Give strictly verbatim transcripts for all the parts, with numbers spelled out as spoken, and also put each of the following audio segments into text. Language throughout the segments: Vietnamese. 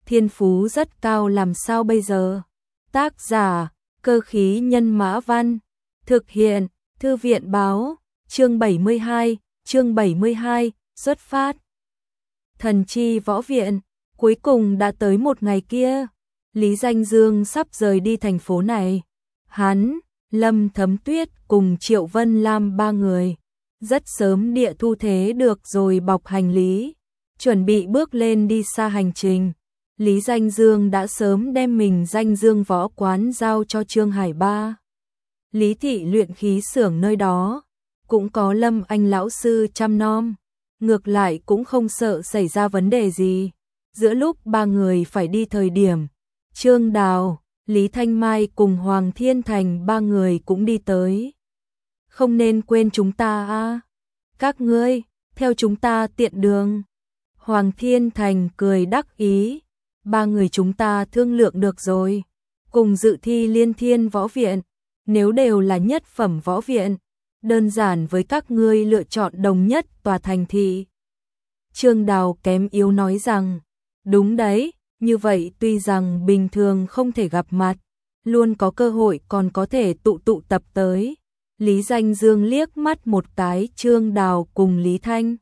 thiên phú rất cao làm sao bây giờ? Tác giả, Cơ khí nhân mã văn. Thực hiện, Thư viện báo, chương bảy mươi hai, chương bảy mươi hai, xuất phát. Thần chi võ viện, cuối cùng đã tới một ngày kia. Lý Danh Dương sắp rời đi thành phố này. Hắn, Lâm Thấm Tuyết cùng Triệu Vân Lam ba người. Rất sớm địa thu thế được rồi bọc hành lý. Chuẩn bị bước lên đi xa hành trình. Lý Danh Dương đã sớm đem mình Danh Dương võ quán giao cho Trương Hải Ba. Lý thị luyện khí xưởng nơi đó. Cũng có Lâm Anh lão sư chăm nom. Ngược lại cũng không sợ xảy ra vấn đề gì. Giữa lúc ba người phải đi thời điểm, Trương Đào, Lý Thanh Mai cùng Hoàng Thiên Thành ba người cũng đi tới. Không nên quên chúng ta a, các ngươi, theo chúng ta tiện đường. Hoàng Thiên Thành cười đắc ý, ba người chúng ta thương lượng được rồi, cùng dự thi Liên Thiên võ viện, nếu đều là nhất phẩm võ viện, đơn giản với các ngươi lựa chọn đồng nhất tòa thành thị. Trương Đào kém yếu nói rằng, đúng đấy, như vậy tuy rằng bình thường không thể gặp mặt, luôn có cơ hội còn có thể tụ tụ tập tới. Lý Danh Dương liếc mắt một cái Trương Đào cùng Lý Thanh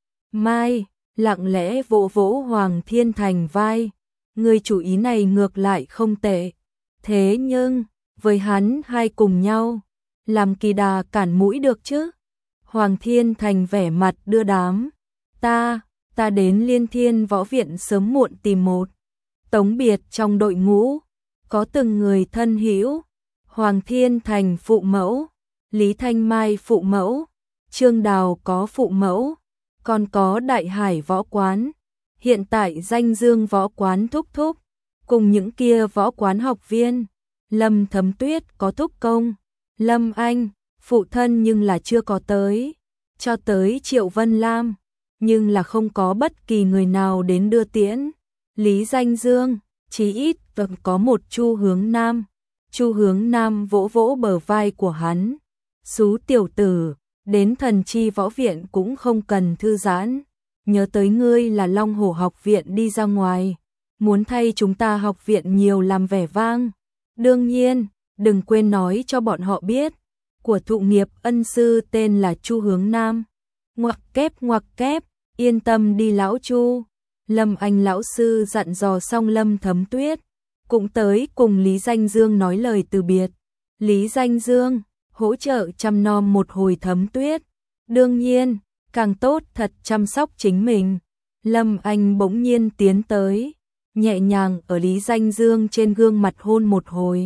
Mai, lặng lẽ vỗ vỗ Hoàng Thiên Thành vai, người chủ ý này ngược lại không tệ. Thế nhưng, với hắn hai cùng nhau, làm kỳ đà cản mũi được chứ? Hoàng Thiên Thành vẻ mặt đưa đám, ta, ta đến Liên Thiên võ viện sớm muộn tìm một tống biệt trong đội ngũ, có từng người thân hữu, Hoàng Thiên Thành phụ mẫu, Lý Thanh Mai phụ mẫu, Trương Đào có phụ mẫu, còn có Đại Hải võ quán, hiện tại Danh Dương võ quán thúc thúc, cùng những kia võ quán học viên, Lâm Thấm Tuyết có thúc công, Lâm Anh, phụ thân nhưng là chưa có tới, cho tới Triệu Vân Lam, nhưng là không có bất kỳ người nào đến đưa tiễn. Lý Danh Dương, chí ít vẫn có một Chu Hướng Nam. Chu Hướng Nam vỗ vỗ bờ vai của hắn. Xú tiểu tử, đến thần chi võ viện cũng không cần thư giãn. Nhớ tới ngươi là Long Hổ học viện đi ra ngoài. Muốn thay chúng ta học viện nhiều làm vẻ vang. Đương nhiên, đừng quên nói cho bọn họ biết. Của thụ nghiệp ân sư tên là Chu Hướng Nam. Ngoặc kép ngoặc kép, yên tâm đi lão Chu. Lâm Anh lão sư dặn dò xong Lâm Thấm Tuyết, cũng tới cùng Lý Danh Dương nói lời từ biệt. Lý Danh Dương, hỗ trợ chăm nom một hồi Thấm Tuyết. Đương nhiên, càng tốt thật chăm sóc chính mình. Lâm Anh bỗng nhiên tiến tới, nhẹ nhàng ở Lý Danh Dương trên gương mặt hôn một hồi.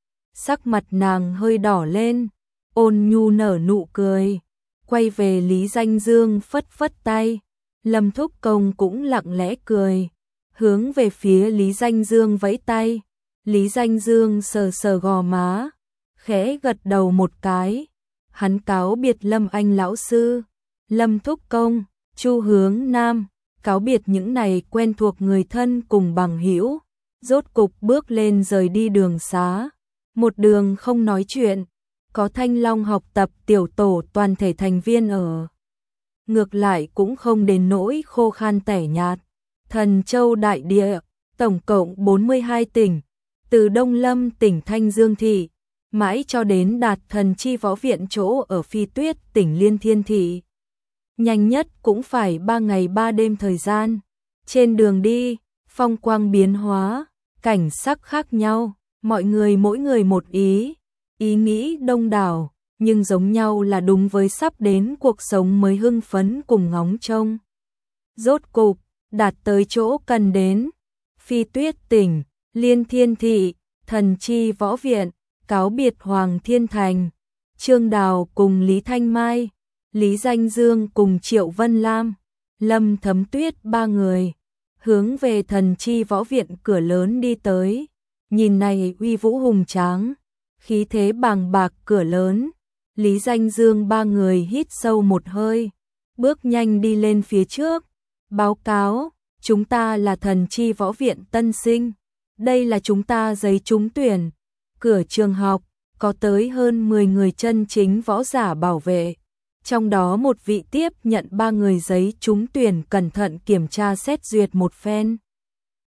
Sắc mặt nàng hơi đỏ lên, ôn nhu nở nụ cười, quay về Lý Danh Dương phất phất tay. Lâm Thúc Công cũng lặng lẽ cười, hướng về phía Lý Danh Dương vẫy tay. Lý Danh Dương sờ sờ gò má, khẽ gật đầu một cái. Hắn cáo biệt Lâm Anh lão sư, Lâm Thúc Công, Chu Hướng Nam, cáo biệt những này quen thuộc người thân cùng bằng hữu, rốt cục bước lên rời đi đường xá. Một đường không nói chuyện, có Thanh Long học tập tiểu tổ toàn thể thành viên ở. Ngược lại cũng không đến nỗi khô khan tẻ nhạt. Thần Châu đại địa, tổng cộng bốn mươi hai tỉnh, từ Đông Lâm tỉnh Thanh Dương thị, mãi cho đến đạt thần chi võ viện chỗ ở Phi Tuyết tỉnh Liên Thiên thị. Nhanh nhất cũng phải ba ngày ba đêm thời gian. Trên đường đi, phong quang biến hóa, cảnh sắc khác nhau, mọi người mỗi người một ý, ý nghĩ đông đảo. Nhưng giống nhau là đúng với sắp đến cuộc sống mới hưng phấn cùng ngóng trông. Rốt cục, đạt tới chỗ cần đến. Phi Tuyết tỉnh, Liên Thiên thị, thần chi võ viện, cáo biệt Hoàng Thiên Thành, Trương Đào cùng Lý Thanh Mai, Lý Danh Dương cùng Triệu Vân Lam, Lâm Thấm Tuyết ba người, hướng về thần chi võ viện cửa lớn đi tới. Nhìn này uy vũ hùng tráng, khí thế bàng bạc cửa lớn. Lý Danh Dương ba người hít sâu một hơi, bước nhanh đi lên phía trước, báo cáo, chúng ta là thần chi võ viện tân sinh, đây là chúng ta giấy trúng tuyển, cửa trường học, có tới hơn mười người chân chính võ giả bảo vệ, trong đó một vị tiếp nhận ba người giấy trúng tuyển cẩn thận kiểm tra xét duyệt một phen.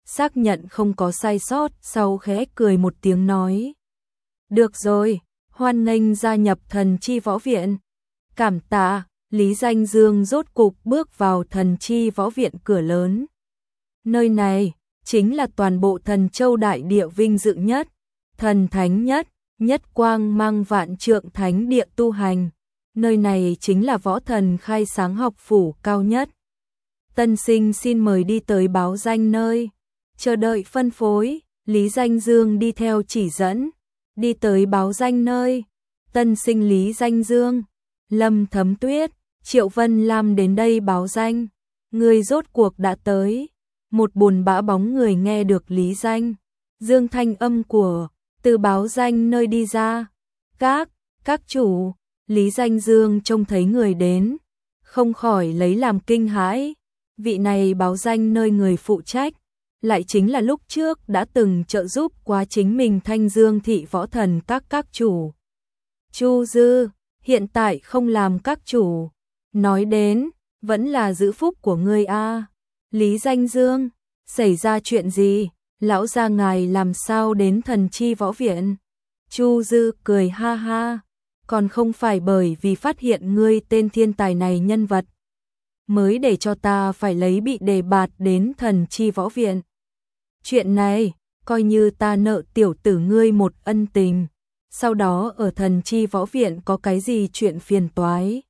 xác nhận không có sai sót, sau khẽ cười một tiếng nói. Được rồi, hoan nghênh gia nhập Thần Chi Võ Viện. Cảm tạ, Lý Danh Dương rốt cục bước vào Thần Chi Võ Viện cửa lớn. Nơi này chính là toàn bộ Thần Châu đại địa vinh dự nhất, thần thánh nhất, nhất quang mang vạn trượng thánh địa tu hành. Nơi này chính là võ thần khai sáng học phủ cao nhất. Tân sinh xin mời đi tới báo danh nơi. Chờ đợi phân phối, Lý Danh Dương đi theo chỉ dẫn. Đi tới báo danh nơi. Tân sinh Lý Danh Dương, Lâm Thấm Tuyết, Triệu Vân Lam đến đây báo danh. Người rốt cuộc đã tới. Một buồn bã bóng người nghe được Lý Danh Dương thanh âm của từ báo danh nơi đi ra. Các, các chủ, Lý Danh Dương trông thấy người đến, không khỏi lấy làm kinh hãi. Vị này báo danh nơi người phụ trách, lại chính là lúc trước đã từng trợ giúp quá chính mình Thanh Dương thị võ thần các các chủ. Chu Dư, hiện tại không làm các chủ. Nói đến, vẫn là giữ phúc của ngươi a. Lý Danh Dương, xảy ra chuyện gì? Lão gia ngài làm sao đến Thần Chi Võ Viện? Chu Dư cười ha ha, còn không phải bởi vì phát hiện ngươi tên thiên tài này nhân vật, mới để cho ta phải lấy bị đề bạt đến Thần Chi Võ Viện. Chuyện này, coi như ta nợ tiểu tử ngươi một ân tình, sau đó ở Thần Chi Võ Viện có cái gì chuyện phiền toái,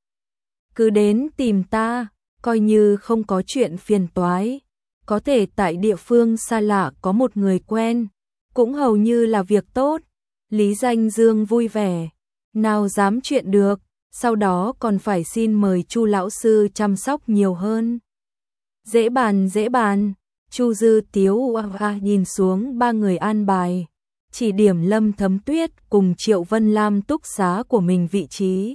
cứ đến tìm ta, coi như không có chuyện phiền toái. Có thể tại địa phương xa lạ có một người quen, cũng hầu như là việc tốt. Lý Danh Dương vui vẻ, nào dám chuyện được, sau đó còn phải xin mời Chu lão sư chăm sóc nhiều hơn. Dễ bàn dễ bàn, Chu Dư tiếu oa nhìn xuống ba người an bài, chỉ điểm Lâm Thấm Tuyết cùng Triệu Vân Lam túc xá của mình vị trí.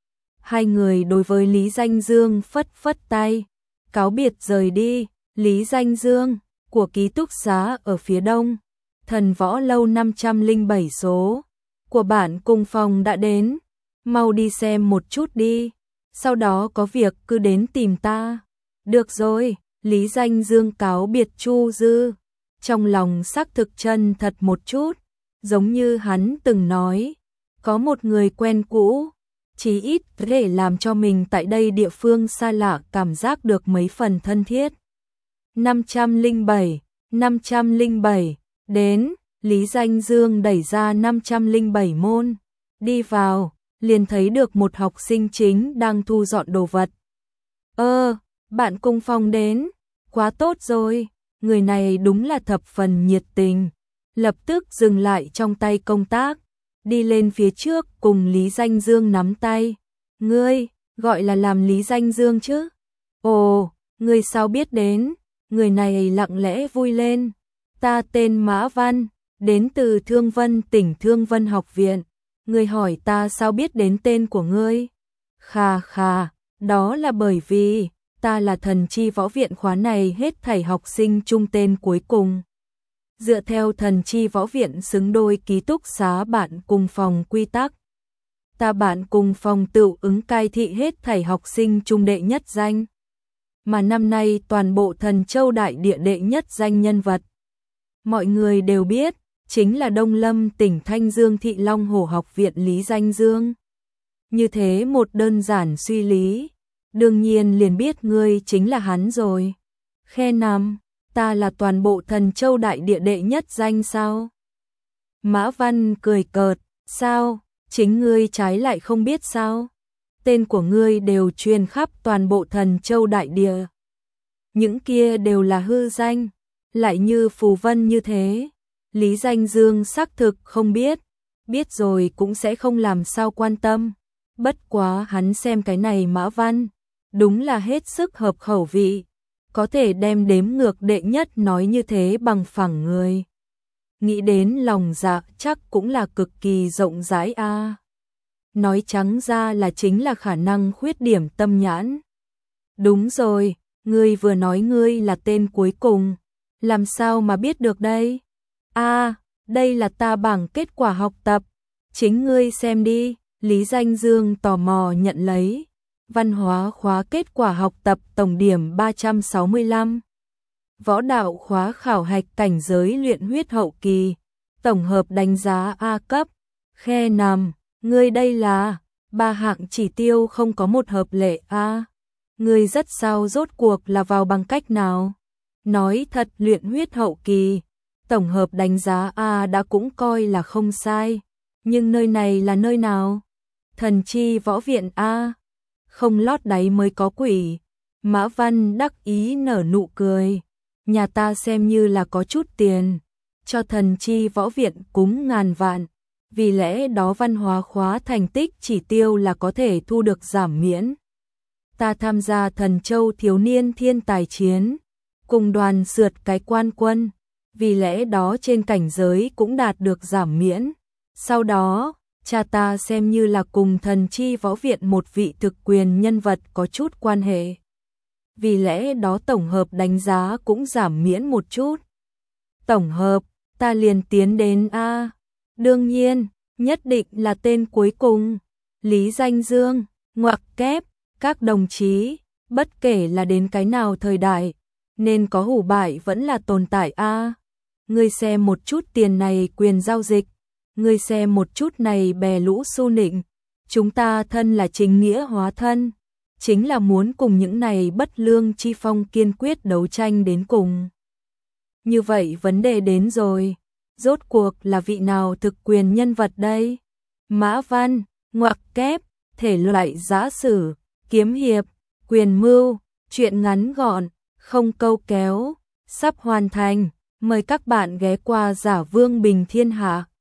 Hai người đối với Lý Danh Dương phất phất tay, cáo biệt rời đi. Lý Danh Dương, của ký túc xá ở phía đông, Thần Võ Lâu năm trăm lẻ bảy số, của bạn cùng phòng đã đến, mau đi xem một chút đi, sau đó có việc cứ đến tìm ta. Được rồi, Lý Danh Dương cáo biệt Chu Dư, trong lòng xác thực chân thật một chút, giống như hắn từng nói, có một người quen cũ, chí ít có thể làm cho mình tại đây địa phương xa lạ cảm giác được mấy phần thân thiết. năm trăm lẻ bảy, năm trăm lẻ bảy, đến, Lý Danh Dương đẩy ra năm trăm lẻ bảy môn, đi vào, liền thấy được một học sinh chính đang thu dọn đồ vật. Ơ, bạn cùng phòng đến, quá tốt rồi, người này đúng là thập phần nhiệt tình, lập tức dừng lại trong tay công tác, đi lên phía trước cùng Lý Danh Dương nắm tay. Ngươi, gọi là làm Lý Danh Dương chứ? Ồ, ngươi sao biết đến? Người này lặng lẽ vui lên. Ta tên Mã Văn, đến từ Thương Vân tỉnh Thương Vân học viện. Ngươi hỏi ta sao biết đến tên của ngươi? Khà khà, đó là bởi vì ta là Thần Chi Võ Viện khóa này hết thảy học sinh chung tên cuối cùng. Dựa theo Thần Chi Võ Viện xứng đôi ký túc xá bạn cùng phòng quy tắc, ta bạn cùng phòng tự ứng cai thị hết thảy học sinh chung đệ nhất danh. Mà năm nay toàn bộ Thần Châu đại địa đệ nhất danh nhân vật, mọi người đều biết, chính là Đông Lâm tỉnh Thanh Dương thị Long Hổ học viện Lý Danh Dương. Như thế một đơn giản suy lý, đương nhiên liền biết ngươi chính là hắn rồi. Khe nằm, ta là toàn bộ Thần Châu đại địa đệ nhất danh sao? Mã Văn cười cợt, sao, chính ngươi trái lại không biết sao? Tên của ngươi đều truyền khắp toàn bộ Thần Châu đại địa. Những kia đều là hư danh, lại như phù vân như thế. Lý Danh Dương xác thực không biết, biết rồi cũng sẽ không làm sao quan tâm. Bất quá hắn xem cái này Mã Văn, đúng là hết sức hợp khẩu vị, có thể đem đếm ngược đệ nhất nói như thế bằng phẳng người. Nghĩ đến lòng dạ chắc cũng là cực kỳ rộng rãi a. À. Nói trắng ra là chính là khả năng khuyết điểm tâm nhãn. Đúng rồi, ngươi vừa nói ngươi là tên cuối cùng, làm sao mà biết được đây? A, à, đây là ta bảng kết quả học tập, chính ngươi xem đi. Lý Danh Dương tò mò nhận lấy. Văn hóa khóa kết quả học tập tổng điểm ba trăm sáu mươi lăm. Võ đạo khóa khảo hạch cảnh giới luyện huyết hậu kỳ, tổng hợp đánh giá A cấp, khe nằm, ngươi đây là ba hạng chỉ tiêu không có một hợp lệ A. Ngươi rất sao rốt cuộc là vào bằng cách nào? Nói thật luyện huyết hậu kỳ, tổng hợp đánh giá A đã cũng coi là không sai, nhưng nơi này là nơi nào? Thần chi võ viện A, không lót đáy mới có quỷ. Mã Văn đắc ý nở nụ cười, nhà ta xem như là có chút tiền, cho thần chi võ viện cúng ngàn vạn, vì lẽ đó văn hóa khóa thành tích chỉ tiêu là có thể thu được giảm miễn. Ta tham gia Thần Châu thiếu niên thiên tài chiến, cùng đoàn sượt cái quan quân, vì lẽ đó trên cảnh giới cũng đạt được giảm miễn. Sau đó, cha ta xem như là cùng thần chi võ viện một vị thực quyền nhân vật có chút quan hệ. Vì lẽ đó tổng hợp đánh giá cũng giảm miễn một chút. Tổng hợp, ta liền tiến đến A. Đương nhiên, nhất định là tên cuối cùng, Lý Danh Dương, ngoặc kép, các đồng chí, bất kể là đến cái nào thời đại, nên có hủ bại vẫn là tồn tại A. Ngươi xem một chút tiền này quyền giao dịch, ngươi xem một chút này bè lũ su nịnh, chúng ta thân là chính nghĩa hóa thân, chính là muốn cùng những này bất lương chi phong kiên quyết đấu tranh đến cùng. Như vậy vấn đề đến rồi, rốt cuộc là vị nào thực quyền nhân vật đây? Mã Văn, ngoặc kép, thể loại giã sử, kiếm hiệp, quyền mưu, truyện ngắn gọn, không câu kéo, sắp hoàn thành, mời các bạn ghé qua Giả Vương Bình Thiên Hạ.